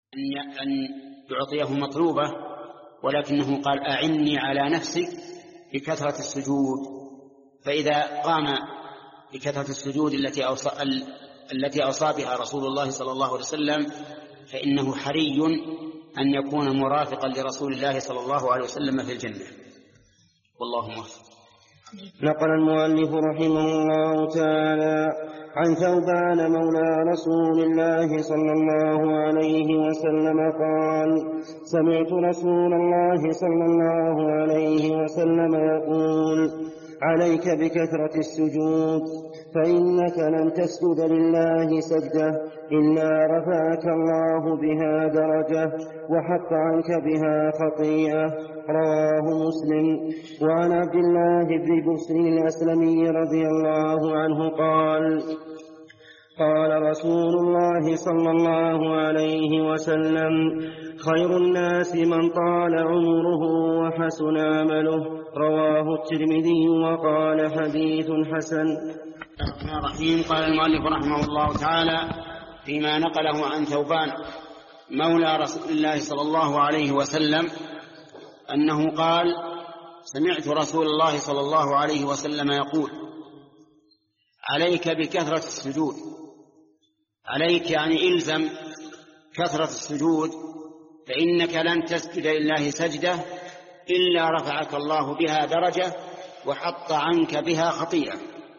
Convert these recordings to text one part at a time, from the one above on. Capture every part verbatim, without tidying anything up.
أن يعطيه مطلوبة، ولكنه قال أعني على نفسك بكثرة السجود. فإذا قام بكثرة السجود التي أوصى, التي أوصى بها رسول الله صلى الله عليه وسلم فإنه حري أن يكون مرافقا لرسول الله صلى الله عليه وسلم في الجنة. والله موفق. نقل المؤلف رحمه الله تعالى عن ثوبان مولى رسول الله صلى الله عليه وسلم قال: سمعت رسول الله صلى الله عليه وسلم يقول: عليك بكثرة السجود، فإنك لن تسجد لله سجدة إلا رفعك الله بها درجة وحط عنك بها خطيئة. رواه مسلم. وعن عبد الله بن بسر الأسلمي رضي الله عنه قال: قال رسول الله صلى الله عليه وسلم: خير الناس من طال عمره وحسن عمله. رواه الترمذي وقال: حديث حسن. الرحمن الرحيم. قال المؤلف رحمه الله تعالى فيما نقله عن ثوبان مولى رسول الله صلى الله عليه وسلم أنه قال: سمعت رسول الله صلى الله عليه وسلم يقول: عليك بكثرة السجود. عليك يعني إلزم كثرة السجود، فإنك لن تسجد لله سجدة إلا رفعك الله بها درجة وحط عنك بها خطيئة.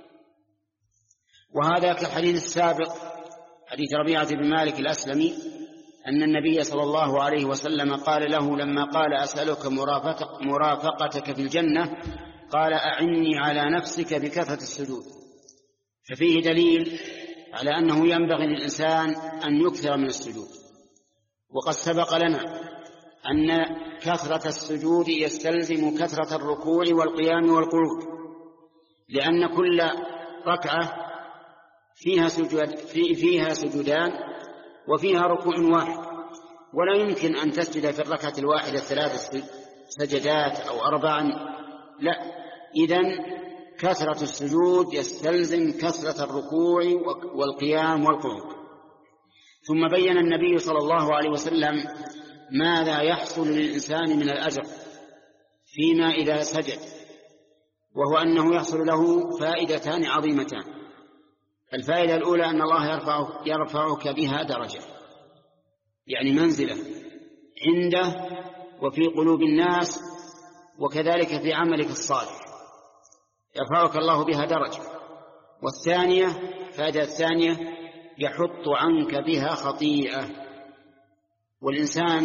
وهذا كالحديث السابق حديث ربيعة بن مالك الأسلمي أن النبي صلى الله عليه وسلم قال له لما قال: أسألك مرافقتك في الجنة، قال: أعني على نفسك بكثرة السجود. ففيه دليل على أنه ينبغي للإنسان أن يكثر من السجود. وقد سبق لنا أن كثرة السجود يستلزم كثرة الركوع والقيام والقعود، لأن كل ركعة فيها سجود فيها سجودان وفيها ركوع واحد، ولا يمكن أن تسجد في الركعة الواحدة ثلاث سجدات أو أربعا، لا. إذن كثرة السجود يستلزم كثرة الركوع والقيام والقعود. ثم بين النبي صلى الله عليه وسلم ماذا يحصل للإنسان من الأجر فيما إذا سجد، وهو أنه يحصل له فائدتان عظيمتان. الفائدة الأولى أن الله يرفعك, يرفعك بها درجة، يعني منزلة عنده وفي قلوب الناس، وكذلك في عملك الصالح يرفعك الله بها درجة. والثانية فائدة الثانية يحط عنك بها خطيئة، والإنسان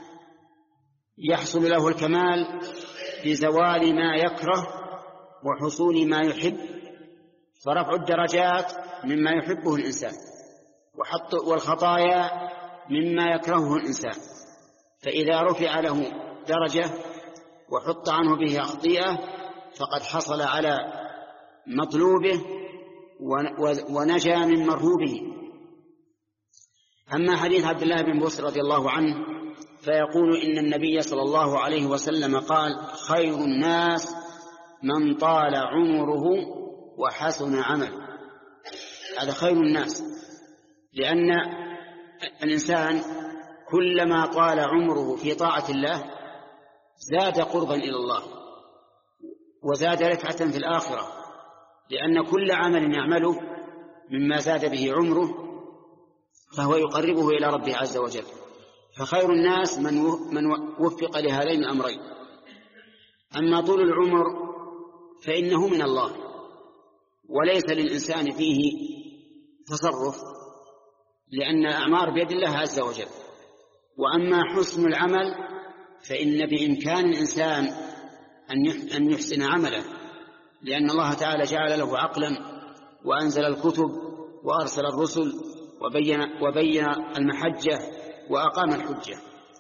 يحصل له الكمال بزوال ما يكره وحصول ما يحب، فرفع الدرجات مما يحبه الإنسان، وحط والخطايا مما يكرهه الإنسان. فإذا رفع له درجة وحط عنه بها خطيئة فقد حصل على مطلوبه ونجا من مرهوبه. أما حديث عبد الله بن بسر رضي الله عنه فيقول إن النبي صلى الله عليه وسلم قال: خير الناس من طال عمره وحسن عمله. هذا خير الناس، لأن الإنسان كلما طال عمره في طاعة الله زاد قربا إلى الله وزاد رفعة في الآخرة، لأن كل عمل يعمله مما زاد به عمره فهو يقربه إلى ربه عز وجل. فخير الناس من وفق لهذين الأمرين. أما طول العمر فإنه من الله وليس للإنسان فيه تصرف، لأن الأعمار بيد الله عز وجل. وأما حسن العمل فإن بإمكان الإنسان أن يحسن عمله، لأن الله تعالى جعل له عقلا وأنزل الكتب وأرسل الرسل وبين, وبين المحجة وأقام الحجة.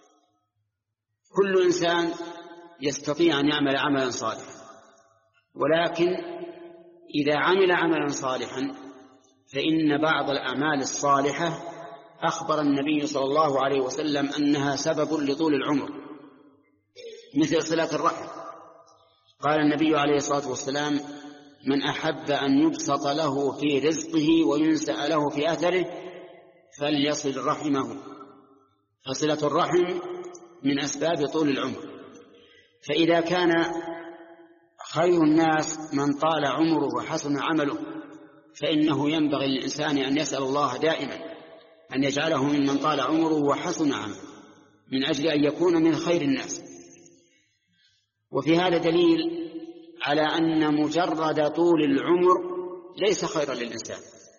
كل إنسان يستطيع أن يعمل عملا صالحا، ولكن إذا عمل عملا صالحا فإن بعض الأعمال الصالحة أخبر النبي صلى الله عليه وسلم أنها سبب لطول العمر، مثل صلة الرحم. قال النبي عليه الصلاة والسلام: من أحب أن يبسط له في رزقه وينسأ له في أثره فليصل رحمه، فصلة الرحم من أسباب طول العمر. فإذا كان خير الناس من طال عمره وحسن عمله، فإنه ينبغي للإنسان أن يسأل الله دائما أن يجعله ممن طال عمره وحسن عمله، من أجل أن يكون من خير الناس. وفي هذا دليل على أن مجرد طول العمر ليس خيرا للإنسان.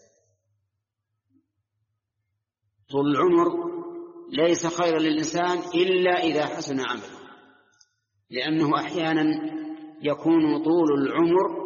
طول العمر ليس خيرا للإنسان إلا إذا حسن عمله، لأنه أحيانا يكون طول العمر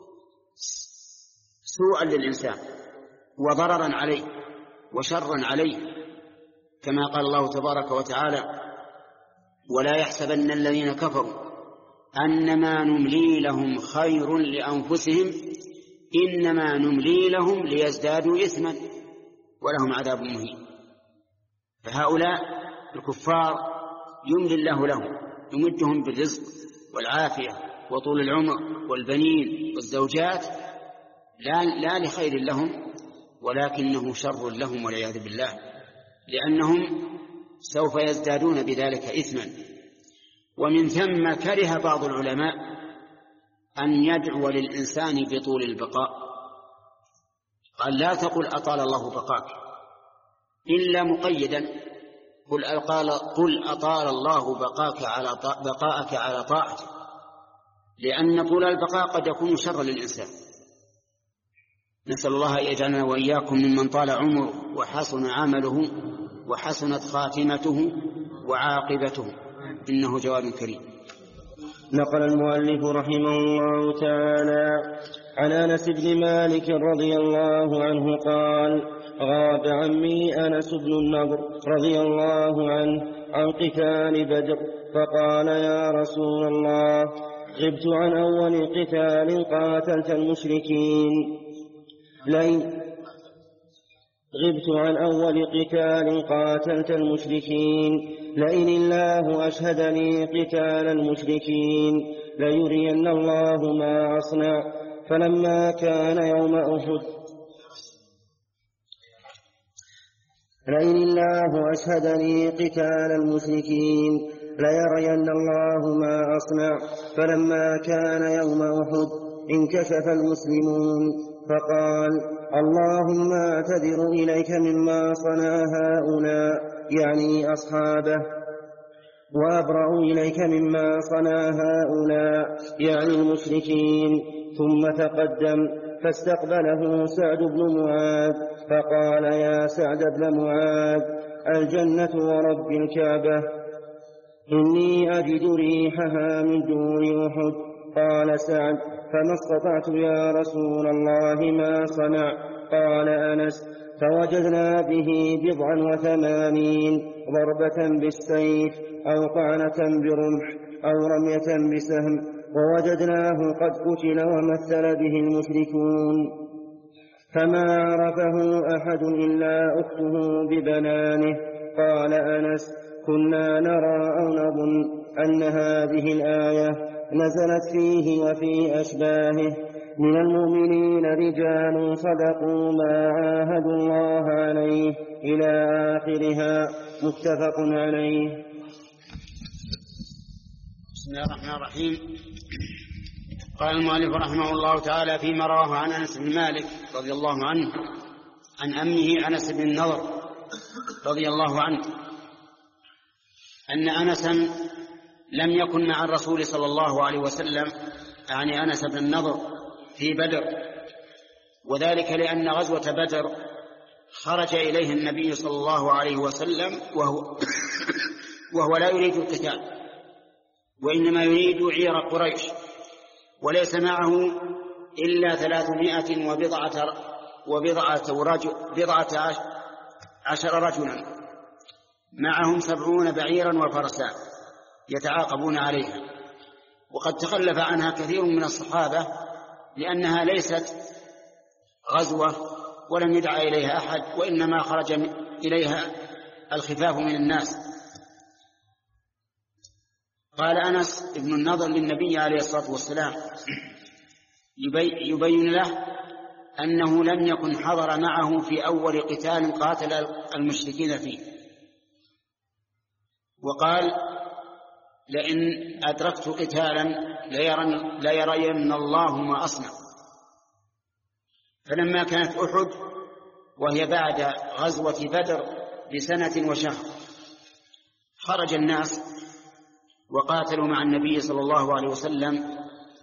سوءا للإنسان وضررا عليه وشرا عليه، كما قال الله تبارك وتعالى: ولا يحسبن الذين كفروا أنما نملي لهم خير لأنفسهم إنما نملي لهم ليزدادوا إثما ولهم عذاب مهين. فهؤلاء الكفار يملي الله لهم، يمدهم بالرزق والعافية وطول العمر والبنين والزوجات، لا, لا لخير لهم ولكنه شر لهم والعياذ بالله، لأنهم سوف يزدادون بذلك إثما. ومن ثم كره بعض العلماء أن يدعو للإنسان بطول البقاء، قال: لا تقل أطال الله بقاك إلا مقيدا، قل قل أطال الله بقاك على بقاءك على طاعته، لأن طول البقاء قد يكون شرا للإنسان. نسأل الله أن يجعلنا وإياكم ممن طال عمره وحسن عمله وحسنت خاتمته وعاقبته، إنه جواد كريم. نقل المؤلف رحمه الله تعالى عن أنس بن مالك رضي الله عنه قال: غاب عمي أنس بن النضر رضي الله عنه عن قتال بدر، فقال: يا رسول الله، غبت عن أول قتال قاتلت المشركين لئن غبت عن أول قتال قاتلت المشركين لئن الله أشهدني قتال المشركين ليرين الله ما أصنع. فلما كان يوم أحد لئن الله أشهدني قتال المشركين ليرين الله ما أصنع. فلما كان يوم أحد انكشف المسلمون فقال: اللهم أعتذر إليك مما صنع هؤلاء، يعني أصحابه، وأبرأ إليك مما صنع هؤلاء، يعني المشركين. ثم تقدم فاستقبله سعد بن معاذ فقال: يا سعد بن معاذ، الجنة ورب الكعبة، إني أجد ريحها من دون أحد. قال سعد: فما استطعت يا رسول الله ما صنع. قال أنس: فوجدنا به بضعا وثمانين ضربة بالسيف أو طعنة برمح أو رمية بسهم، ووجدناه قد قتل ومثل به المشركون، فما عرفه أحد إلا أخته ببنانه. قال أنس: كنا نرى أو نظن أن هذه الآية نزلت فيه وفي أشباهه من المؤمنين رجال صدقوا ما عاهدوا الله عليه إلى آخرها، متفق عليه. بسم الله الرحمن الرحيم. قال المؤلف رحمه الله تعالى فيما رواه عن أنس بن مالك رضي الله عنه عن أمه أنس بن النضر رضي الله عنه أن أنسا لم يكن مع الرسول صلى الله عليه وسلم، يعني أنس بن النضر، في بدر، وذلك لأن غزوة بدر خرج إليه النبي صلى الله عليه وسلم وهو, وهو لا يريد القتال، وإنما يريد عير قريش، وليس معه إلا ثلاثمائة وبضعة, وبضعة رجل بضعة عشر رجلا، معهم سبعون بعيرا وفرسا يتعاقبون عليها. وقد تخلف عنها كثير من الصحابة لأنها ليست غزوة ولم يدعى إليها أحد، وإنما خرج إليها الخفاف من الناس. قال أنس بن النضر للنبي عليه الصلاة والسلام يبين له أنه لم يكن حضر معه في أول قتال قاتل المشركين فيه، وقال لئن أدركت قتالا ليرين الله ما أصنع. فلما كانت أحد وهي بعد غزوة بدر بسنة وشهر خرج الناس وقاتلوا مع النبي صلى الله عليه وسلم،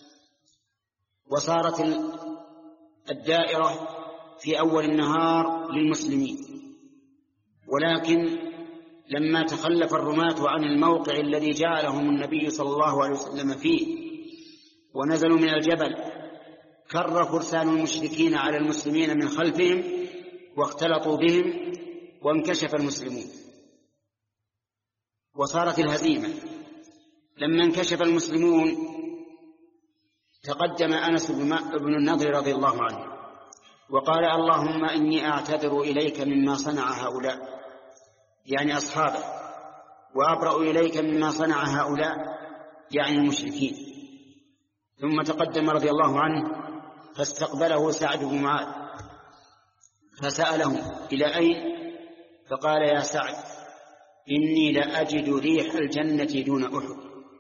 وصارت الدائرة في أول النهار للمسلمين، ولكن لما تخلف الرماة عن الموقع الذي جعلهم النبي صلى الله عليه وسلم فيه ونزلوا من الجبل كر فرسان المشركين على المسلمين من خلفهم واختلطوا بهم وانكشف المسلمون وصارت الهزيمة. لما انكشف المسلمون تقدم أنس بن النضر رضي الله عنه وقال اللهم إني أعتذر إليك مما صنع هؤلاء، يعني أصحابه، وأبرأ إليك مما صنع هؤلاء، يعني المشركين. ثم تقدم رضي الله عنه فاستقبله سعد بن معاذ فسأله إلى أين؟ فقال يا سعد إني لأجد ريح الجنة دون أحد.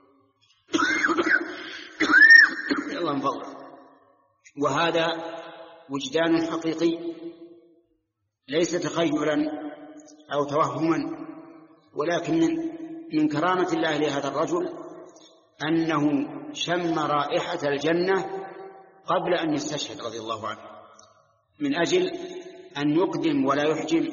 الله انفضل. وهذا وجدان حقيقي ليس تخيلا أو توهما، ولكن من كرامة الله لهذا الرجل أنه شم رائحة الجنة قبل أن يستشهد رضي الله عنه، من أجل أن يقدم ولا يحجم،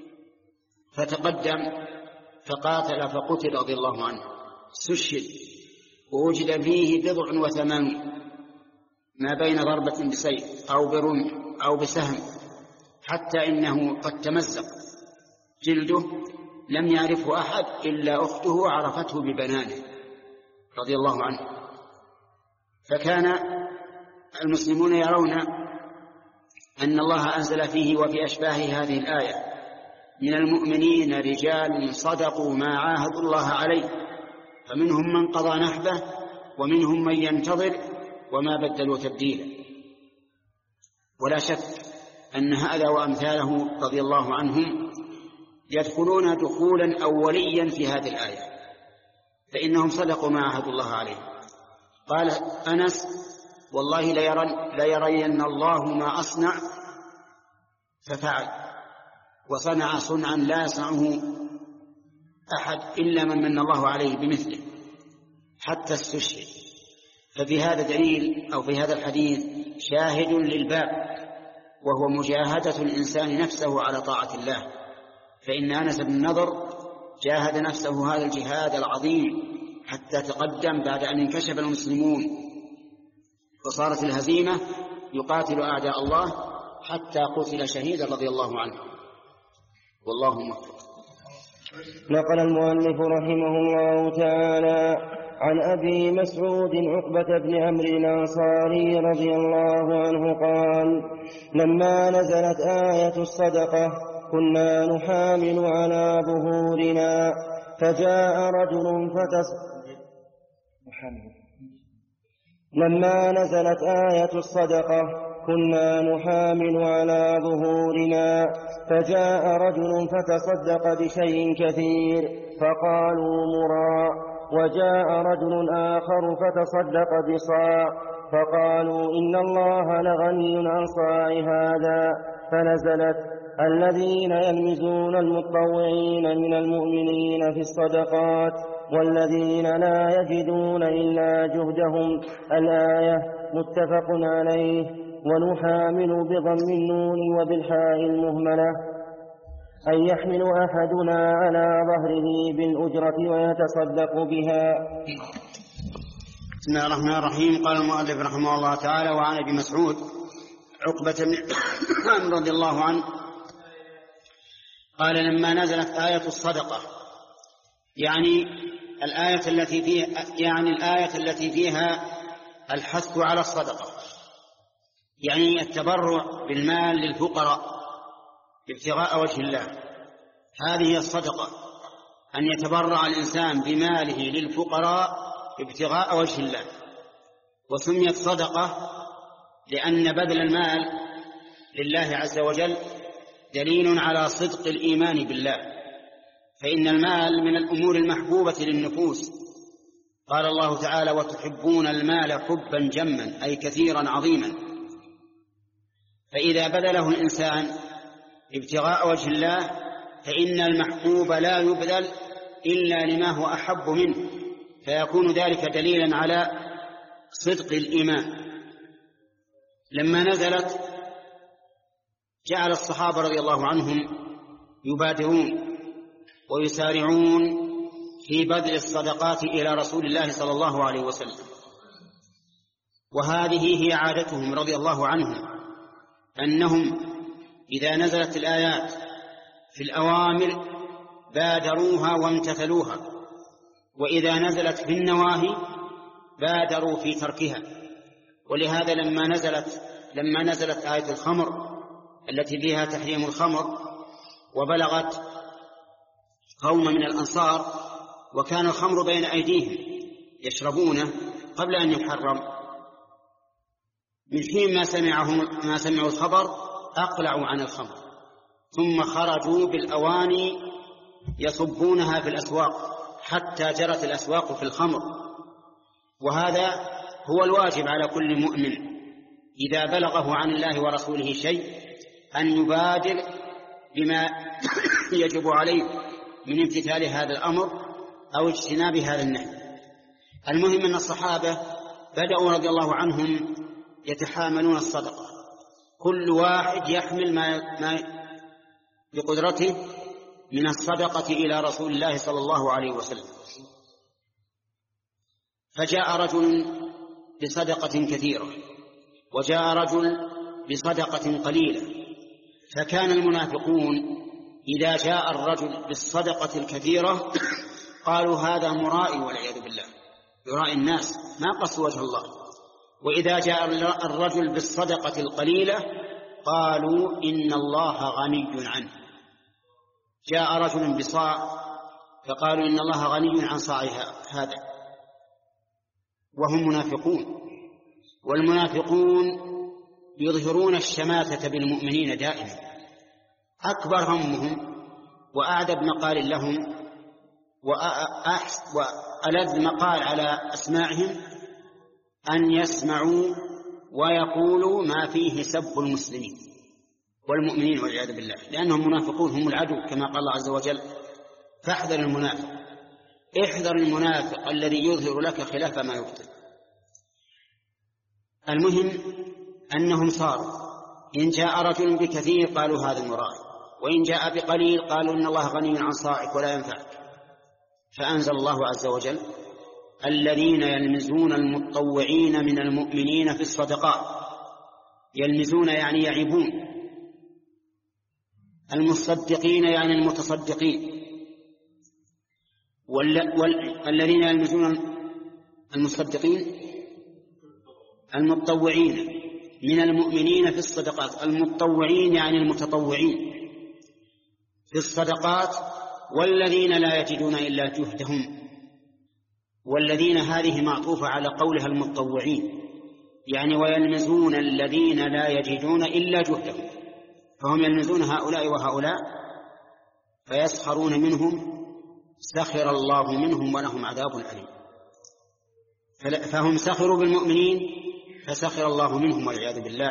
فتقدم فقاتل فقتل رضي الله عنه، استشهد ووجد فيه بضع وثمانين ما بين ضربة بسيف أو برمح أو بسهم، حتى إنه قد تمزق جلده، لم يعرفه أحد إلا أخته عرفته ببنانه رضي الله عنه. فكان المسلمون يرون أن الله أنزل فيه وفي أشباه هذه الآية من المؤمنين رجال صدقوا ما عاهدوا الله عليه، فمنهم من قضى نحبه ومنهم من ينتظر وما بدلوا تبديلا. ولا شك أن هذا وأمثاله رضي الله عنهم يدخلون دخولا أوليا في هذه الآية، فإنهم صدقوا ما عاهدوا الله عليه. قال أنس والله ليرين الله ما أصنع، ففعل وصنع صنعا لا يصنعه أحد إلا من من الله عليه بمثله حتى استشهد. ففي هذا دليل أو في هذا الحديث شاهد للباب، وهو مجاهدة الإنسان نفسه على طاعة الله. فإن أنس بن النضر جاهد نفسه هذا الجهاد العظيم حتى تقدم بعد أن انكشف المسلمون وصارت الهزيمة يقاتل أعداء الله حتى قتل شهيدا رضي الله عنه، والله موفق. نقل المؤلف رحمه الله تعالى عن أبي مسعود عقبة بن عمرو الأنصاري رضي الله عنه قال لما نزلت آية الصدقة كنا نحامل على ظهورنا فجاء رجل فتصدق لما نزلت آية الصدقة كنا نحامل على ظهورنا فجاء رجل فتصدق بشيء كثير فقالوا مرا، وجاء رجل آخر فتصدق بصاع فقالوا إن الله لغني عن صاع هذا، فنزلت الذين يلمزون المتطوعين من المؤمنين في الصدقات والذين لا يجدون إلا جهدهم، الآية متفق عليه. ونحامل بضم النون وبالحاء المهملة أن يحمل أحدنا على ظهره بالأجرة ويتصدق بها. بسم الله الرحمن الرحيم. قال المؤلف رحمه الله تعالى وعن أبي مسعود عقبة بن عمرو رضي الله عنه قال لما نزلت آية الصدقة، يعني الآية التي فيها يعني الآية التي فيها الحث على الصدقة، يعني التبرع بالمال للفقراء ابتغاء وجه الله. هذه الصدقة أن يتبرع الإنسان بماله للفقراء ابتغاء وجه الله. وسميت صدقة لأن بذل المال لله عز وجل دليل على صدق الإيمان بالله، فإن المال من الأمور المحبوبة للنفوس. قال الله تعالى: وتحبون المال حبا جما، أي كثيرا عظيما. فإذا بذله الإنسان ابتغاء وجه الله فإن المحبوب لا يبذل إلا لما هو أحب منه، فيكون ذلك دليلا على صدق الإيمان. لما نزلت جعل الصحابة رضي الله عنهم يبادرون ويسارعون في بذل الصدقات إلى رسول الله صلى الله عليه وسلم، وهذه هي عادتهم رضي الله عنهم، أنهم إذا نزلت الآيات في الأوامر بادروها وامتثلوها، وإذا نزلت في النواهي بادروا في تركها. ولهذا لما نزلت لما نزلت آية الخمر التي فيها تحريم الخمر وبلغت قوم من الأنصار وكان الخمر بين أيديهم يشربونه قبل أن يحرم، من حين ما سمعهم ما سمعوا الخبر أقلعوا عن الخمر، ثم خرجوا بالأواني يصبونها في الأسواق حتى جرت الأسواق في الخمر. وهذا هو الواجب على كل مؤمن إذا بلغه عن الله ورسوله شيء أن يبادر بما يجب عليه من امتثال هذا الأمر أو اجتناب هذا النهي. المهم أن الصحابة بدأوا رضي الله عنهم يتحاملون الصدقة، كل واحد يحمل ما, ما بقدرته من الصدقة إلى رسول الله صلى الله عليه وسلم. فجاء رجل بصدقة كثيرة وجاء رجل بصدقة قليلة، فكان المنافقون إذا جاء الرجل بالصدقة الكثيرة قالوا هذا مرائي والعياذ بالله، يرائي الناس ما قصد وجه الله. وإذا جاء الرجل بالصدقة القليلة قالوا إن الله غني عنه. جاء رجل بصاع فقالوا إن الله غني عن صاعها هذا، وهم منافقون. والمنافقون يظهرون الشماتة بالمؤمنين دائما، أكبر همهم وأعدب مقال لهم وألذ مقال على أسماعهم أن يسمعوا ويقولوا ما فيه سب المسلمين والمؤمنين والعياذ بالله، لأنهم منافقون هم العدو كما قال الله عز وجل: فاحذر المنافق. احذر المنافق الذي يظهر لك خلاف ما يبطل. المهم أنهم صاروا إن جاء رجل بكثير قالوا هذا المرائي، وإن جاء بقليل قالوا إن الله غني عن صاعك ولا ينفعك. فأنزل الله عز وجل: الذين يلمزون المتطوعين من المؤمنين في الصدقات. يلمزون يعني يعيبون، المصدقين يعني المتصدقين. والذين يلمزون المصدقين المتطوعين من المؤمنين في الصدقات. المتطوعين يعني المتطوعين في الصدقات، والذين لا يجدون إلا جهدهم. والذين هذه معطوفة على قولها المتطوعين، يعني ويلمزون الذين لا يجدون إلا جهدهم، فهم يلمزون هؤلاء وهؤلاء فيسخرون منهم سخر الله منهم ولهم عذاب أليم. فهم سخروا بالمؤمنين فسخر الله منهم والعياذ بالله.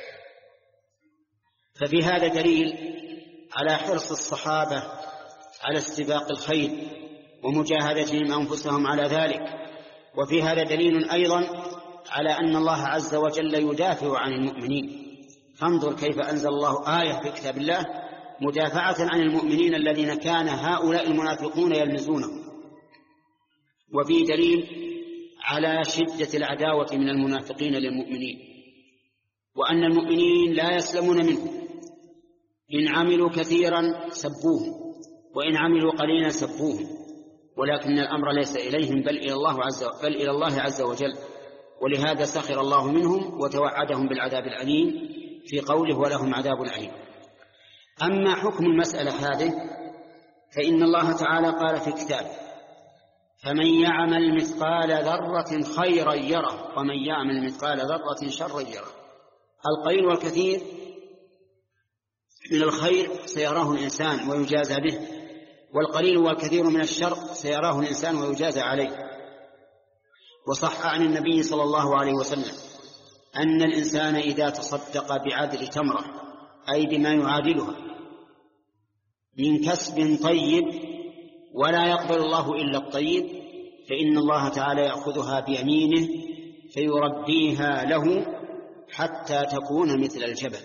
ففي هذا دليل على حرص الصحابة على استباق الخير ومجاهدتهم أنفسهم على ذلك. وفي هذا دليل أيضا على أن الله عز وجل يدافع عن المؤمنين. فانظر كيف أنزل الله آية في كتاب الله مدافعة عن المؤمنين الذين كان هؤلاء المنافقون يلمزونهم. وفي دليل على شدة العداوة من المنافقين للمؤمنين، وأن المؤمنين لا يسلمون منهم. إن عملوا كثيرا سبوهم، وإن عملوا قليلا سبوهم، ولكن الأمر ليس إليهم بل إلى الله عز بل إلى الله عز وجل. ولهذا سخر الله منهم وتوعدهم بالعذاب الأليم في قوله ولهم عذاب أليم. أما حكم المسألة هذه فإن الله تعالى قال في كتابه: فمن يعمل مثقال ذرة خيرا يره ومن يعمل مثقال ذرة شرا يره. القليل والكثير من الخير سيراه الإنسان ويجازى به، والقليل والكثير من الشر سيراه الإنسان ويجازى عليه. وصح عن النبي صلى الله عليه وسلم أن الإنسان إذا تصدق بعدل تمرة، أي بما يعادلها، من كسب طيب ولا يقبل الله إلا الطيب، فإن الله تعالى يأخذها بيمينه فيربيها له حتى تكون مثل الجبل.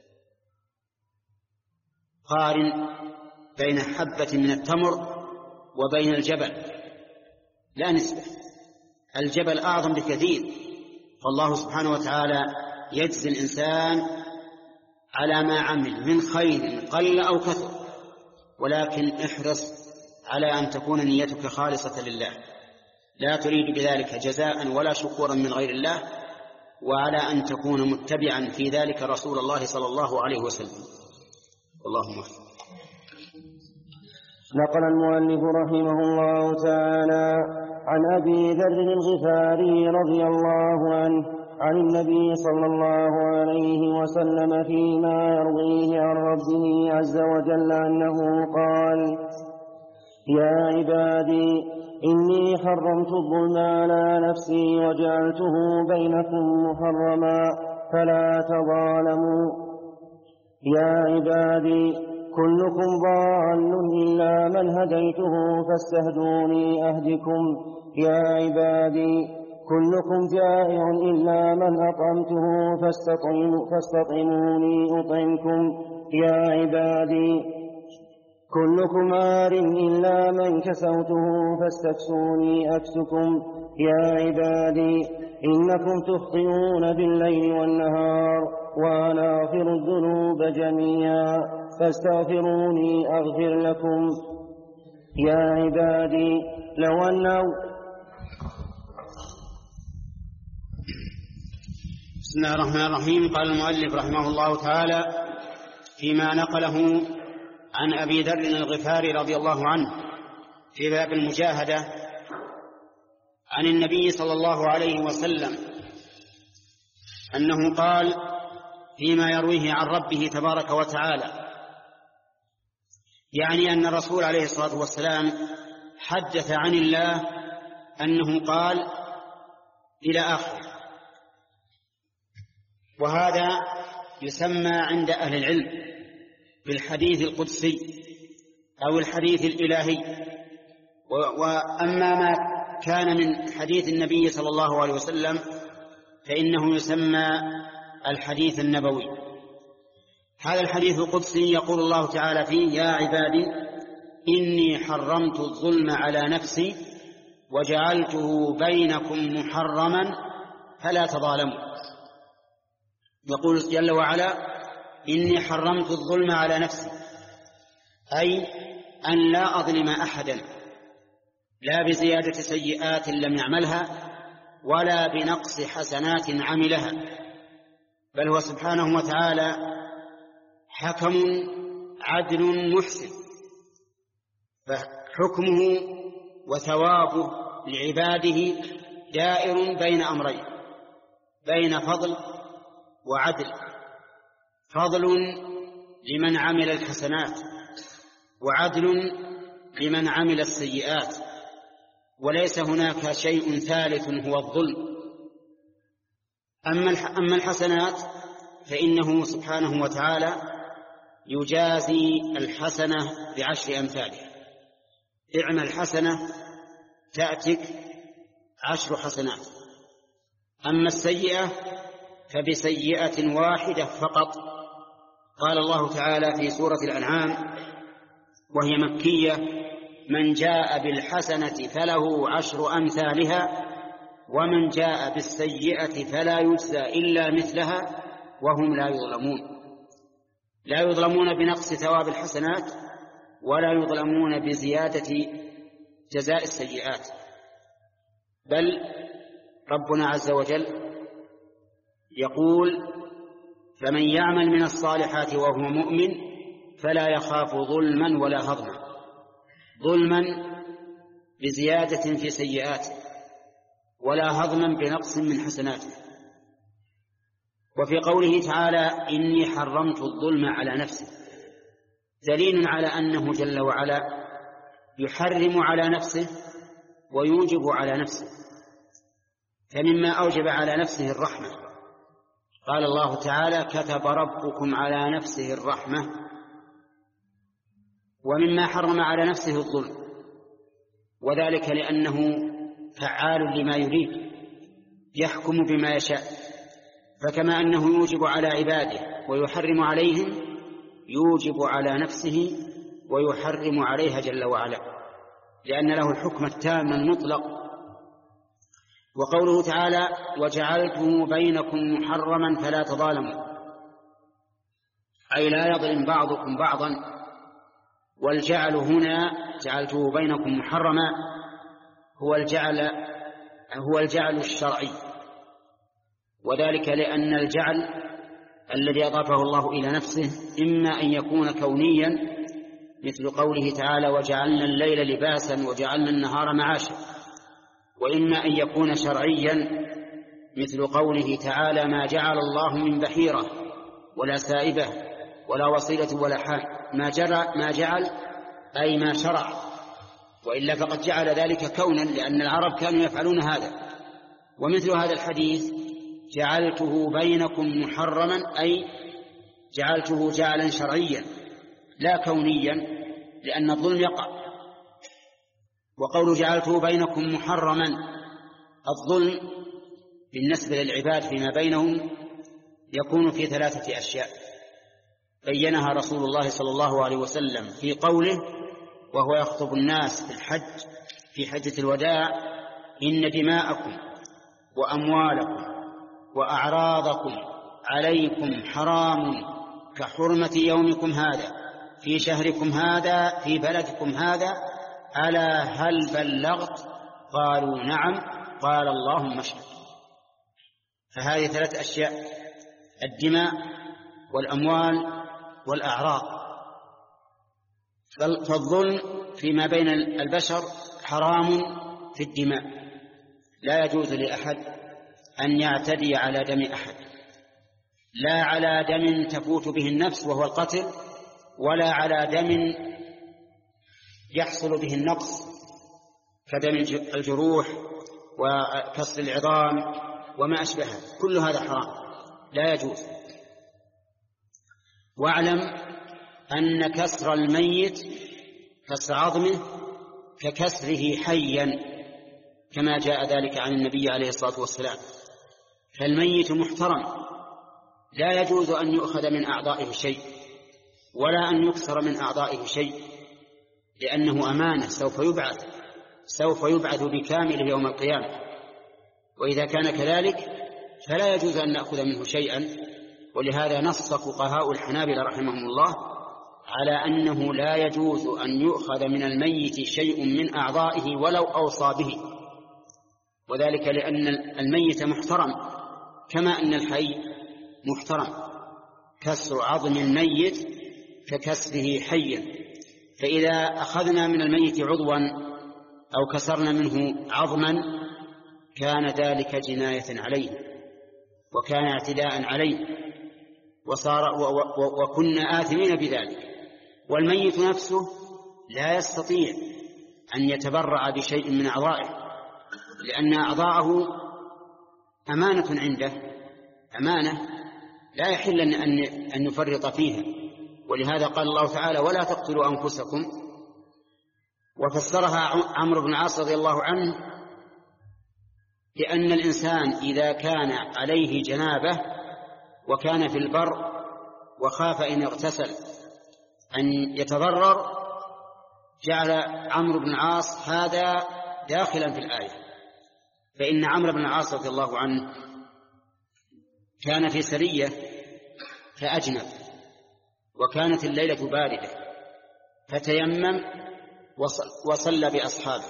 قارن بين حبة من التمر وبين الجبل، لا نسبة، الجبل أعظم بكثير. فالله سبحانه وتعالى يجزي الإنسان على ما عمل من خير قل أو كثر، ولكن احرص على أن تكون نيتك خالصة لله، لا تريد بذلك جزاء ولا شكورا من غير الله، وعلى أن تكون متبعا في ذلك رسول الله صلى الله عليه وسلم. اللهم اغفر. نقل المؤلف رحمه الله تعالى عن أبي ذر الغفاري رضي الله عنه عن النبي صلى الله عليه وسلم فيما يرضيه عن ربه عز وجل أنه قال: يا عبادي إني حرمت الظلم على نفسي وجعلته بينكم محرما فلا تظالموا. يا عبادي كلكم ضال إلا من هديته فاستهدوني أهدكم. يا عبادي كلكم جائع إلا من أطعمته فاستطعموني أطعمكم. يا عبادي كلكم عار إلا من كسوته فاستكسوني أكسكم. يا عبادي إنكم تخطئون بالليل والنهار وأنا أغفر الذنوب جميعا فاستغفروني أغفر لكم. يا عبادي لو أنه بسم الله الرحمن الرحيم. قال المؤلف رحمه الله تعالى فيما نقله عن أبي ذر الغفاري رضي الله عنه في باب المجاهدة عن النبي صلى الله عليه وسلم أنه قال فيما يرويه عن ربه تبارك وتعالى، يعني أن الرسول عليه الصلاة والسلام حدث عن الله أنه قال إلى آخر. وهذا يسمى عند أهل العلم بالحديث القدسي أو الحديث الإلهي. وأما ما كان من حديث النبي صلى الله عليه وسلم فإنه يسمى الحديث النبوي. هذا الحديث القدسي يقول الله تعالى فيه: يا عبادي إني حرمت الظلم على نفسي وجعلته بينكم محرما فلا تظالموا. يقول جل وعلا: إني حرمت الظلم على نفسي، أي أن لا أظلم أحدا، لا بزيادة سيئات لم يعملها ولا بنقص حسنات عملها، بل هو سبحانه وتعالى حكم عدل محسن، فحكمه وثوابه لعباده دائر بين أمرين، بين فضل وعدل. فضل لمن عمل الحسنات وعدل لمن عمل السيئات، وليس هناك شيء ثالث هو الظلم. أما الحسنات فإنه سبحانه وتعالى يجازي الحسنة بعشر أمثالها. اعمل حسنة تأتك عشر حسنات. أما السيئة فبسيئة واحدة فقط. قال الله تعالى في سورة الأنعام وهي مكية: من جاء بالحسنة فله عشر أمثالها ومن جاء بالسيئة فلا يجزى إلا مثلها وهم لا يظلمون. لا يظلمون بنقص ثواب الحسنات ولا يظلمون بزيادة جزاء السيئات، بل ربنا عز وجل يقول: فمن يعمل من الصالحات وهو مؤمن فلا يخاف ظلما ولا هضما. ظلما بزيادة في سيئاته ولا هضما بنقص من حسناته. وفي قوله تعالى: إني حرمت الظلم على نفسي، دليل على أنه جل وعلا يحرم على نفسه ويوجب على نفسه. فمما أوجب على نفسه الرحمة، قال الله تعالى: كتب ربكم على نفسه الرحمة. ومما حرم على نفسه الظلم، وذلك لأنه فعال لما يريد، يحكم بما يشاء. فكما أنه يوجب على عباده ويحرم عليهم، يوجب على نفسه ويحرم عليها جل وعلا، لأن له الحكم التام المطلق. وقوله تعالى: وجعلته بينكم محرما فلا تظالموا، أي لا يظلم بعضكم بعضا. والجعل هنا جعلته بينكم محرما هو الجعل هو الجعل الشرعي، وذلك لأن الجعل الذي أضافه الله إلى نفسه إما أن يكون كونيا مثل قوله تعالى: وجعلنا الليل لباسا وجعلنا النهار معاشا، وإما أن يكون شرعيا مثل قوله تعالى: ما جعل الله من بحيرة ولا سائبة ولا وصيلة ولا حام. ما جرى ما جعل أي ما شرع، وإلا فقد جعل ذلك كونا، لأن العرب كانوا يفعلون هذا. ومثل هذا الحديث: جعلته بينكم محرما، أي جعلته جعلا شرعيا لا كونيا، لأن الظلم يقع. وقول جعلته بينكم محرما، الظلم بالنسبة للعباد فيما بينهم يكون في ثلاثة أشياء بينها رسول الله صلى الله عليه وسلم في قوله وهو يخطب الناس في الحج في حجة الوداع: إن دماءكم وأموالكم وأعراضكم عليكم حرام كحرمة يومكم هذا في شهركم هذا في بلدكم هذا، ألا هل بلغت؟ قالوا: نعم. قال: اللهم اشهد. فهذه ثلاث أشياء: الدماء والأموال والأعراض. فالظلم فيما بين البشر حرام في الدماء، لا يجوز لأحد أن يعتدي على دم أحد، لا على دم تفوت به النفس وهو القتل، ولا على دم يحصل به النقص كدم الجروح وكسر العظام وما أشبهه، كل هذا حرام لا يجوز. واعلم أن كسر الميت كسر عظمه ككسره حيا، كما جاء ذلك عن النبي عليه الصلاة والسلام. فالميت محترم، لا يجوز أن يؤخذ من أعضائه شيء ولا أن يكسر من أعضائه شيء، لأنه أمانة سوف يبعث سوف يبعث بكامله يوم القيامة. وإذا كان كذلك فلا يجوز أن نأخذ منه شيئا. ولهذا نص فقهاء الحنابلة رحمهم الله على أنه لا يجوز أن يؤخذ من الميت شيء من أعضائه ولو أوصى به، وذلك لأن الميت محترم كما أن الحي محترم. كسر عظم الميت ككسره حيا، فإذا أخذنا من الميت عضوا أو كسرنا منه عظما كان ذلك جناية عليه وكان اعتداء عليه وصار وكنا آثمين بذلك. والميت نفسه لا يستطيع أن يتبرع بشيء من أعضائه، لأن أعضاءه أمانة عنده، أمانة لا يحل أن يفرط فيها. ولهذا قال الله تعالى: ولا تقتلوا أنفسكم. وفسرها عمرو بن العاص رضي الله عنه بأن الإنسان إذا كان عليه جنابة وكان في البر وخاف إن اغتسل أن يتضرر، جعل عمرو بن العاص هذا داخلا في الآية. فإن عمرو بن العاص رضي الله عنه كان في سرية فأجنب وكانت الليلة باردة، فتيمم وصلى بأصحابه.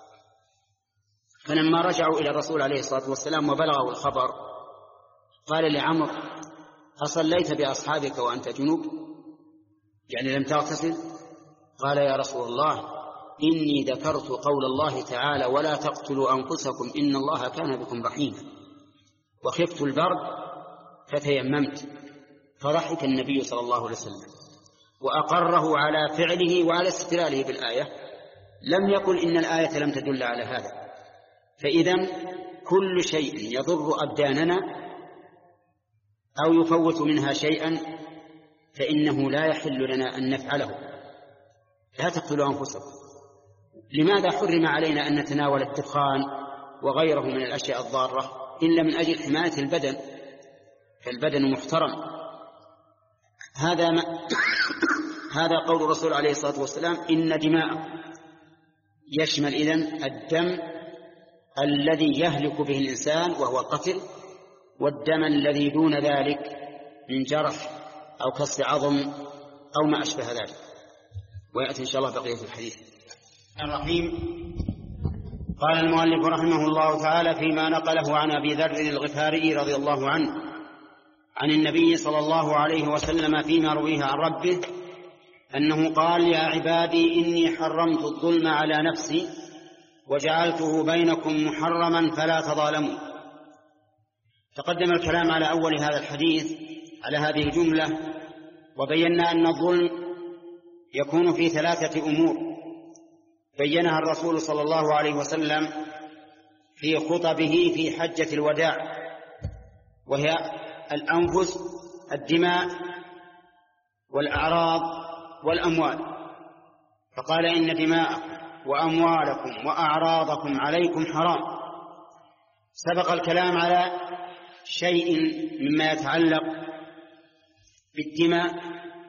فلما رجعوا إلى الرسول عليه الصلاة والسلام وبلغوا الخبر قال لعمرو: أصليت بأصحابك وأنت جنوب؟ يعني لم تغتسل؟ قال: يا رسول الله، إني ذكرت قول الله تعالى: ولا تقتلوا أنفسكم إن الله كان بكم رحيما، وخفت البرد فتيممت. فضحك النبي صلى الله عليه وسلم وأقره على فعله وعلى استدلاله بالآية، لم يقل إن الآية لم تدل على هذا. فإذن كل شيء يضر أبداننا أو يفوت منها شيئا فإنه لا يحل لنا أن نفعله. لا تقتلوا أنفسكم. لماذا حرم علينا أن نتناول الدخان وغيره من الأشياء الضارة إلا من أجل حماية البدن، فالبدن محترم. هذا ما هذا قول الرسول عليه الصلاة والسلام إن دماء يشمل إذن الدم الذي يهلك به الإنسان وهو القتل، والدم الذي دون ذلك من جرح أو كسر عظم أو ما أشبه ذلك. ويأتي إن شاء الله بقية الحديث. الرحيم. قال المؤلف رحمه الله تعالى فيما نقله عن أبي ذر الغفاري رضي الله عنه عن النبي صلى الله عليه وسلم فيما رويه عن ربه أنه قال يا عبادي إني حرمت الظلم على نفسي وجعلته بينكم محرما فلا تظالموا. تقدم الكلام على أول هذا الحديث على هذه الجملة، وبينا أن الظلم يكون في ثلاثة أمور بينها الرسول صلى الله عليه وسلم في خطبه في حجة الوداع، وهي الأنفس، الدماء، والأعراض، والأموال. فقال إن دماءكم وأموالكم وأعراضكم عليكم حرام. سبق الكلام على شيء مما يتعلق بالدماء.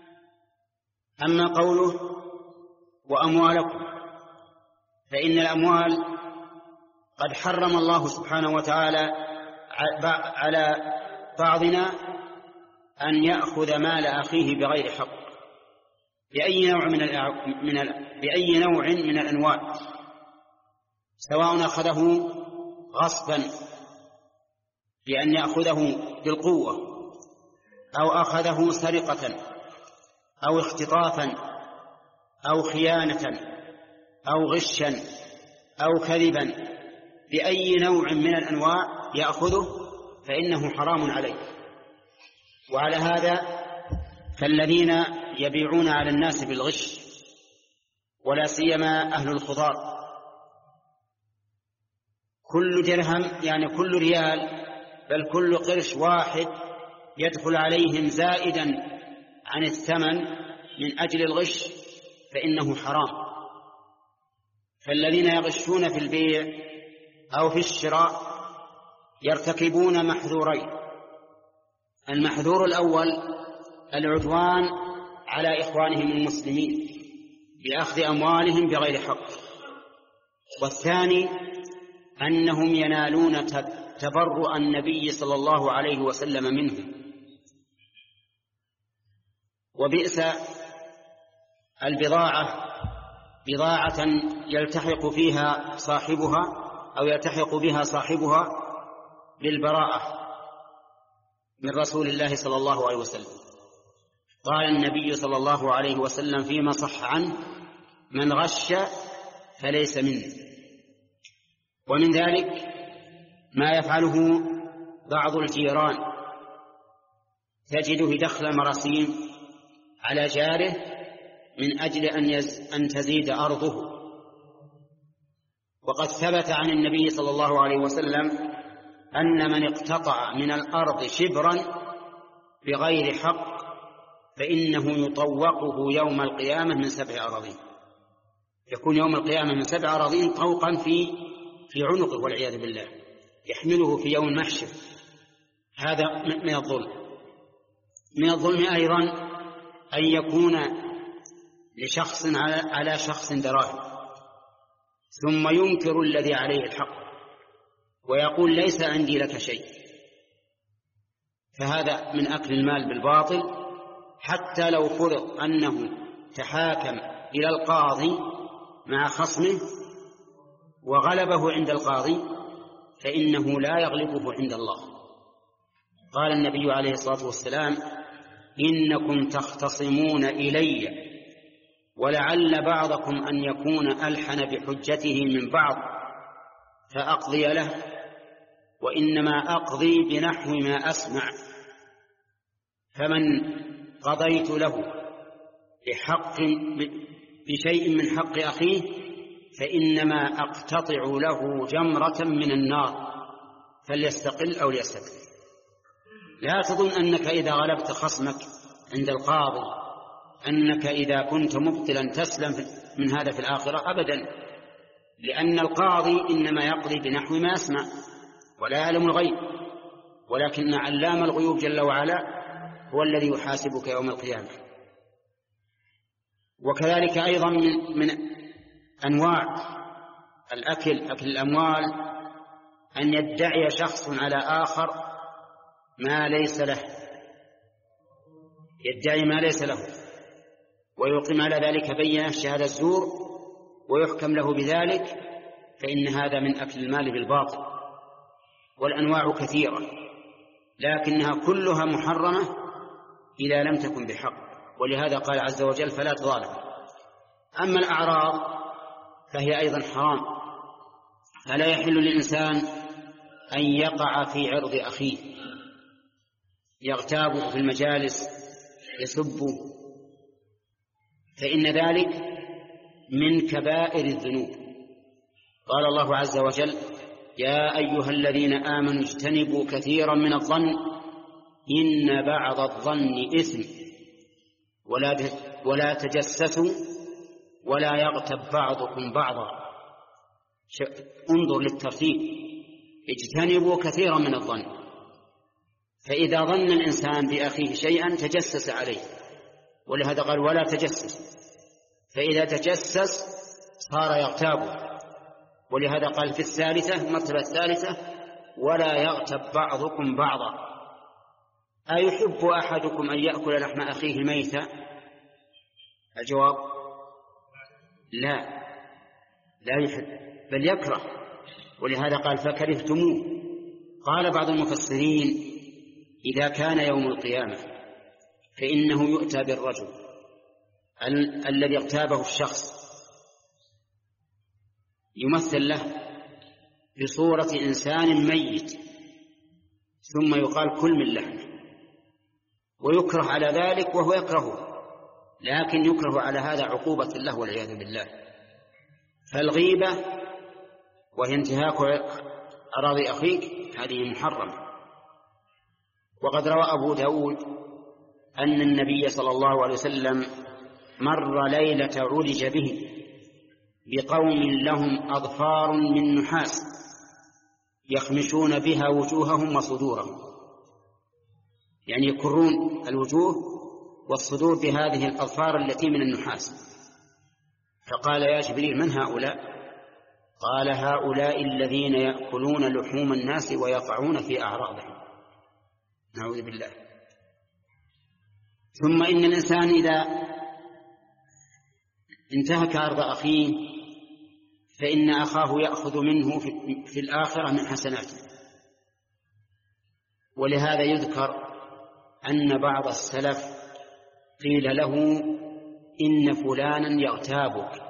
أما قوله وأموالكم فإن الأموال قد حرم الله سبحانه وتعالى على بعضنا أن يأخذ مال أخيه بغير حق بأي نوع من من بأي نوع من الأنواع، سواء أخذه غصبا بأن يأخذه بالقوة، أو أخذه سرقة، أو اختطافا، أو خيانة، أو غشا، أو كذبا، بأي نوع من الأنواع يأخذه فإنه حرام عليه. وعلى هذا فالذين يبيعون على الناس بالغش، ولا سيما أهل الخضار، كل درهم يعني كل ريال بل كل قرش واحد يدخل عليهم زائدا عن الثمن من أجل الغش فإنه حرام. فالذين يغشون في البيع أو في الشراء يرتكبون محذورين. المحذور الأول العدوان على إخوانهم المسلمين بأخذ أموالهم بغير حق، والثاني أنهم ينالون تبرؤ النبي صلى الله عليه وسلم منهم. وبئس البضاعة بضاعة يلتحق فيها صاحبها أو يلتحق بها صاحبها بالبراءة من رسول الله صلى الله عليه وسلم. قال النبي صلى الله عليه وسلم فيما صح عنه من غش فليس مني. ومن ذلك ما يفعله بعض الجيران، تجده دخل مراسيم على جاره من أجل أن, يز... أن تزيد أرضه. وقد ثبت عن النبي صلى الله عليه وسلم أن من اقتطع من الأرض شبرا بغير حق فإنه يطوقه يوم القيامة من سبع أراضين. يكون يوم القيامة من سبع أراضين طوقا في في عنقه والعياذ بالله، يحمله في يوم المحشر. هذا من الظلم. من الظلم أيضا أن يكون لشخص على شخص دراهم ثم ينكر الذي عليه الحق ويقول ليس عندي لك شيء، فهذا من أكل المال بالباطل. حتى لو فرض أنه تحاكم إلى القاضي مع خصمه وغلبه عند القاضي فإنه لا يغلبه عند الله. قال النبي عليه الصلاة والسلام إنكم تختصمون إلي ولعل بعضكم أن يكون ألحن بحجته من بعض فأقضي له، وإنما أقضي بنحو ما أسمع، فمن قضيت له بحق بشيء من حق أخيه فإنما أقتطع له جمرة من النار فليستقل أو ليستقل. لا تظن أنك إذا غلبت خصمك عند القاضي أنك إذا كنت مبطلا تسلم من هذا في الآخرة، أبدا، لأن القاضي إنما يقضي بنحو ما يسمع ولا يعلم الغيب، ولكن علام الغيوب جل وعلا هو الذي يحاسبك يوم القيامة. وكذلك أيضا من, من أنواع الأكل أكل الأموال أن يدعي شخص على آخر ما ليس له، يدعي ما ليس له ويقيم على ذلك بينة شهادة الزور ويحكم له بذلك، فإن هذا من أكل المال بالباطل. والأنواع كثيرة لكنها كلها محرمة إذا لم تكن بحق، ولهذا قال عز وجل فلا تظالم. أما الأعراض فهي أيضا حرام، فلا يحل للإنسان أن يقع في عرض أخيه يغتابه في المجالس يسبه، فإن ذلك من كبائر الذنوب. قال الله عز وجل يا أيها الذين آمنوا اجتنبوا كثيرا من الظن إن بعض الظن إثم ولا ولا تجسسوا ولا يغتب بعضكم بعضا. انظر للترتيب، اجتنبوا كثيرا من الظن، فإذا ظن الإنسان بأخيه شيئا تجسس عليه، ولهذا قال ولا تجسس، فإذا تجسس صار يغتابه، ولهذا قال في الثالثة المرتبة الثالثة ولا يغتب بعضكم بعضا. أيحب أحدكم أن يأكل لحم أخيه ميتا؟ الجواب لا، لا يحب بل يكره، ولهذا قال فكرهتموه. قال بعض المفسرين إذا كان يوم القيامة فإنه يؤتى بالرجل ال- الذي اغتابه الشخص، يمثل له بصورة إنسان ميت، ثم يقال كل من لحمه، ويكره على ذلك وهو يكرهه، لكن يكره على هذا عقوبة له والعياذ بالله. فالغيبة وهي انتهاك أراضي أخيك هذه محرمة. وقد روى أبو داود أن النبي صلى الله عليه وسلم مر ليلة عرج به بقوم لهم أظفار من نحاس يخمشون بها وجوههم وصدورهم، يعني يكرون الوجوه والصدور بهذه الأظفار التي من النحاس. فقال يا جبريل من هؤلاء؟ قال هؤلاء الذين يأكلون لحوم الناس ويقعون في أعراضهم، نعوذ بالله. ثم إن الإنسان إذا انتهك عرض أخيه فإن أخاه يأخذ منه في الآخرة من حسناته. ولهذا يذكر أن بعض السلف قيل له إن فلانا يغتابك،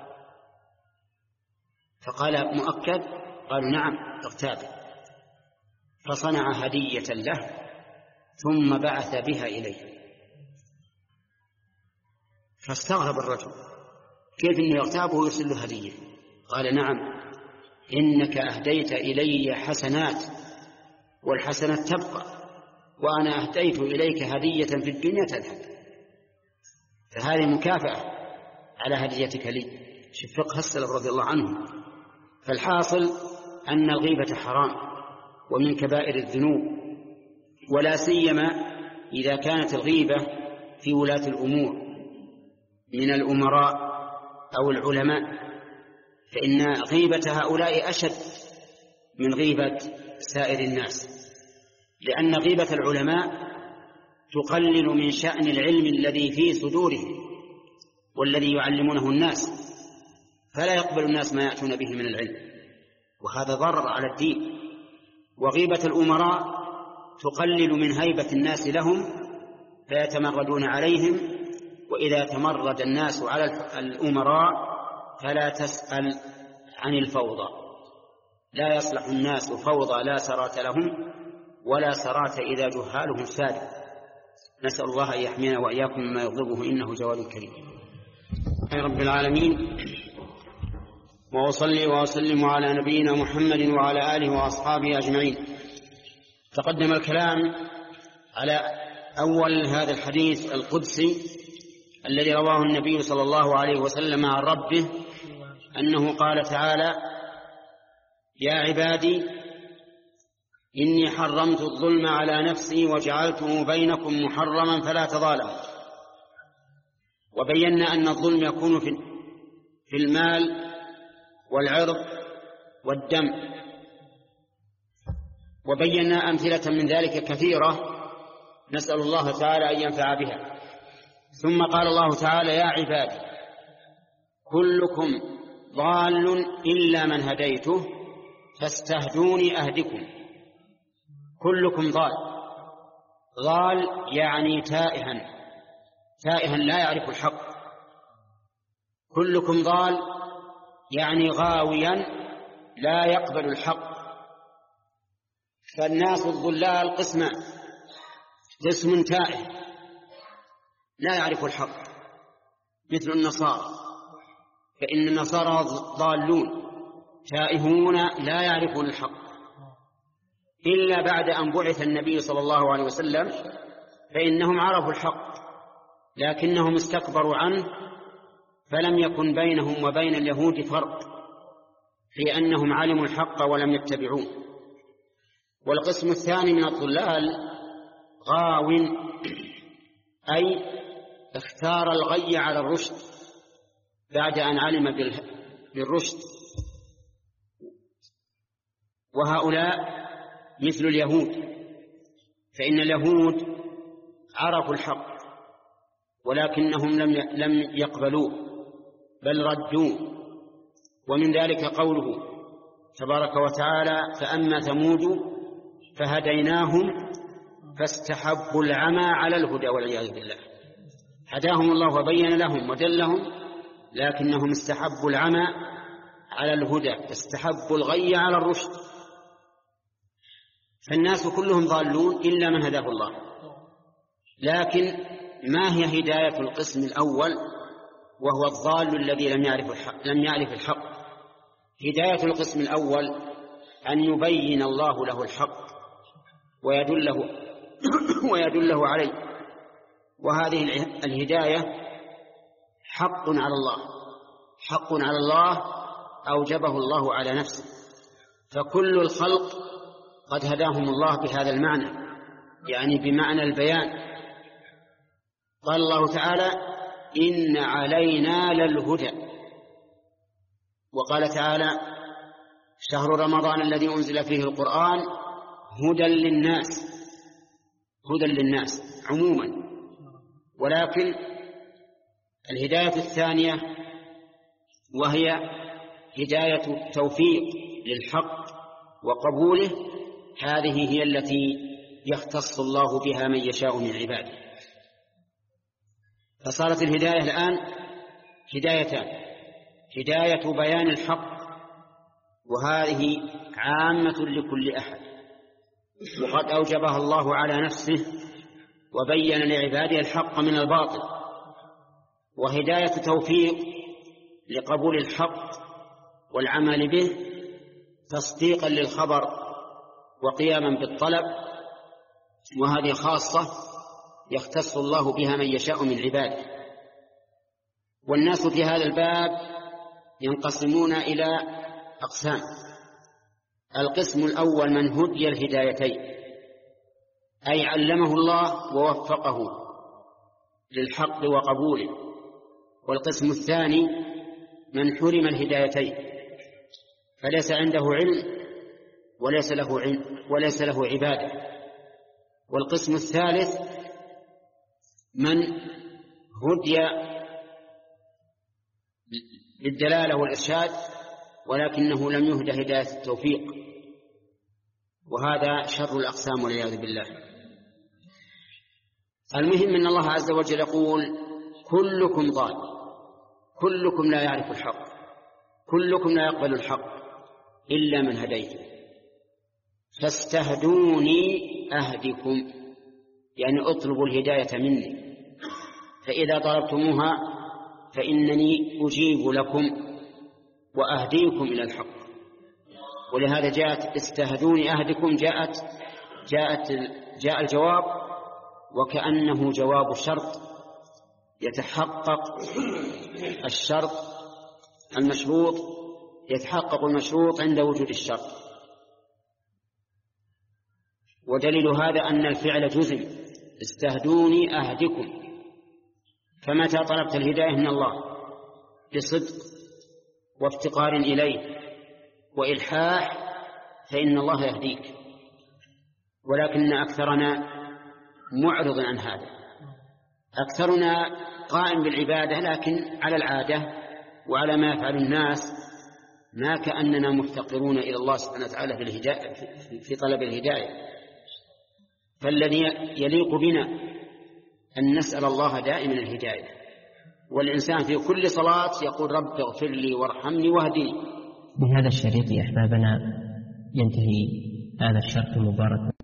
فقال مؤكد؟ قالوا نعم يغتابك، فصنع هدية له ثم بعث بها إليه. فاستغرب الرجل كيف إنه يغتابه ويرسل له هدية؟ قال نعم إنك أهديت إلي حسنات والحسنات تبقى، وأنا أهديت إليك هدية في الدنيا تذهب، فهذه مكافأة على هديتك لي. شوف فقه السلف رضي الله عنهم. فالحاصل أن الغيبة حرام ومن كبائر الذنوب، ولا سيما إذا كانت الغيبة في ولاة الأمور من الأمراء أو العلماء، فإن غيبة هؤلاء أشد من غيبة سائر الناس، لأن غيبة العلماء تقلل من شأن العلم الذي في صدورهم والذي يعلمونه الناس، فلا يقبل الناس ما يأتون به من العلم، وهذا ضرر على الدين. وغيبة الأمراء تقلل من هيبة الناس لهم فيتمردون عليهم، وإذا تمرد الناس على الأمراء فلا تسأل عن الفوضى، لا يصلح الناس فوضى لا سرات لهم ولا سرات إذا جهالهم سادة. نسأل الله أن يحمينا وإياكم مما يغضبه إنه جواد كريم. يا رب العالمين، وأصلي وأسلم على نبينا محمد وعلى آله وأصحابه أجمعين. تقدم الكلام على أول هذا الحديث القدسي الذي رواه النبي صلى الله عليه وسلم عن ربه أنه قال تعالى: يا عبادي إني حرمت الظلم على نفسي وجعلته بينكم محرما فلا تظالموا. وبينا أن الظلم يكون في المال والعرض والدم، وبينا أمثلة من ذلك كثيرة نسأل الله تعالى أن ينفع بها. ثم قال الله تعالى: يا عبادي كلكم ضال إلا من هديته فاستهدوني أهدكم. كلكم ضال، ضال يعني تائها، تائها لا يعرف الحق. كلكم ضال يعني غاويا لا يقبل الحق. فالناس الضلال قسمان: قسم تائه لا يعرف الحق مثل النصارى، فإن النصارى ضالون تائهون لا يعرفون الحق، إلا بعد أن بعث النبي صلى الله عليه وسلم فإنهم عرفوا الحق لكنهم استكبروا عنه، فلم يكن بينهم وبين اليهود فرق في أنهم علموا الحق ولم يتبعوه. والقسم الثاني من الضلال غاو، أي اختار الغي على الرشد بعد أن علم بالرشد. وهؤلاء مثل اليهود، فإن اليهود عرفوا الحق ولكنهم لم يقبلوه بل ردوه. ومن ذلك قوله تبارك وتعالى: فأما ثمود فهديناهم فاستحبوا العمى على الهدى والعياذ بالله. هداهم الله وبين لهم ودلهم لكنهم استحبوا العمى على الهدى، استحبوا الغي على الرشد. فالناس كلهم ضالون إلا من هداه الله. لكن ما هي هداية القسم الأول وهو الضال الذي لم يعرف الحق؟ لم يعرف الحق. هداية القسم الأول أن يبين الله له الحق ويدله ويدله عليه، وهذه الهداية حق على الله، حق على الله أوجبه الله على نفسه. فكل الخلق قد هداهم الله بهذا المعنى، يعني بمعنى البيان. قال الله تعالى: إن علينا للهدى. وقال تعالى: شهر رمضان الذي أنزل فيه القرآن هدى للناس، هدى للناس عموما. ولكن الهداية الثانية وهي هداية التوفيق للحق وقبوله، هذه هي التي يختص الله بها من يشاء من عباده. فصارت الهداية الآن هدايتان: هداية بيان الحق، وهذه عامة لكل أحد وقد أوجبها الله على نفسه وبين لعباده الحق من الباطل. وهداية توفيق لقبول الحق والعمل به تصديقا للخبر وقياما بالطلب، وهذه خاصة يختص الله بها من يشاء من عباده. والناس في هذا الباب ينقسمون إلى أقسام: القسم الأول من هدي الهدايتين، أي علمه الله ووفقه للحق وقبوله. والقسم الثاني من حرم الهدايتين فليس عنده علم وليس له علم وليس له عبادة. والقسم الثالث من هدي بالدلالة والإرشاد ولكنه لم يهدى هداية التوفيق، وهذا شر الأقسام والعياذ بالله. المهم أن الله عز وجل يقول: كلكم ضال، كلكم لا يعرف الحق، كلكم لا يقبل الحق إلا من هديته فاستهدوني أهدكم، يعني اطلبوا الهداية مني، فإذا طلبتموها فإنني أجيب لكم وأهديكم إلى الحق. ولهذا جاءت استهدوني أهدكم، جاءت جاءت جاء الجواب وكأنه جواب شرط، يتحقق الشرط المشروط، يتحقق المشروط عند وجود الشرط. ودليل هذا أن الفعل جزم، استهدوني أهدكم. فمتى طلبت الهداية من الله بصدق وافتقار إليه وإلحاح فإن الله يهديك، ولكن أكثرنا معرض عن هذا، أكثرنا قائم بالعبادة لكن على العادة وعلى ما يفعل الناس، ما كأننا مفتقرون إلى الله سبحانه وتعالى في الهداية، في طلب الهداية. فالذي يليق بنا أن نسأل الله دائما الهداية، والإنسان في كل صلاة يقول رب اغفر لي وارحمني واهدني. بهذا الشريط يا أحبابنا ينتهي هذا الشرط المبارك.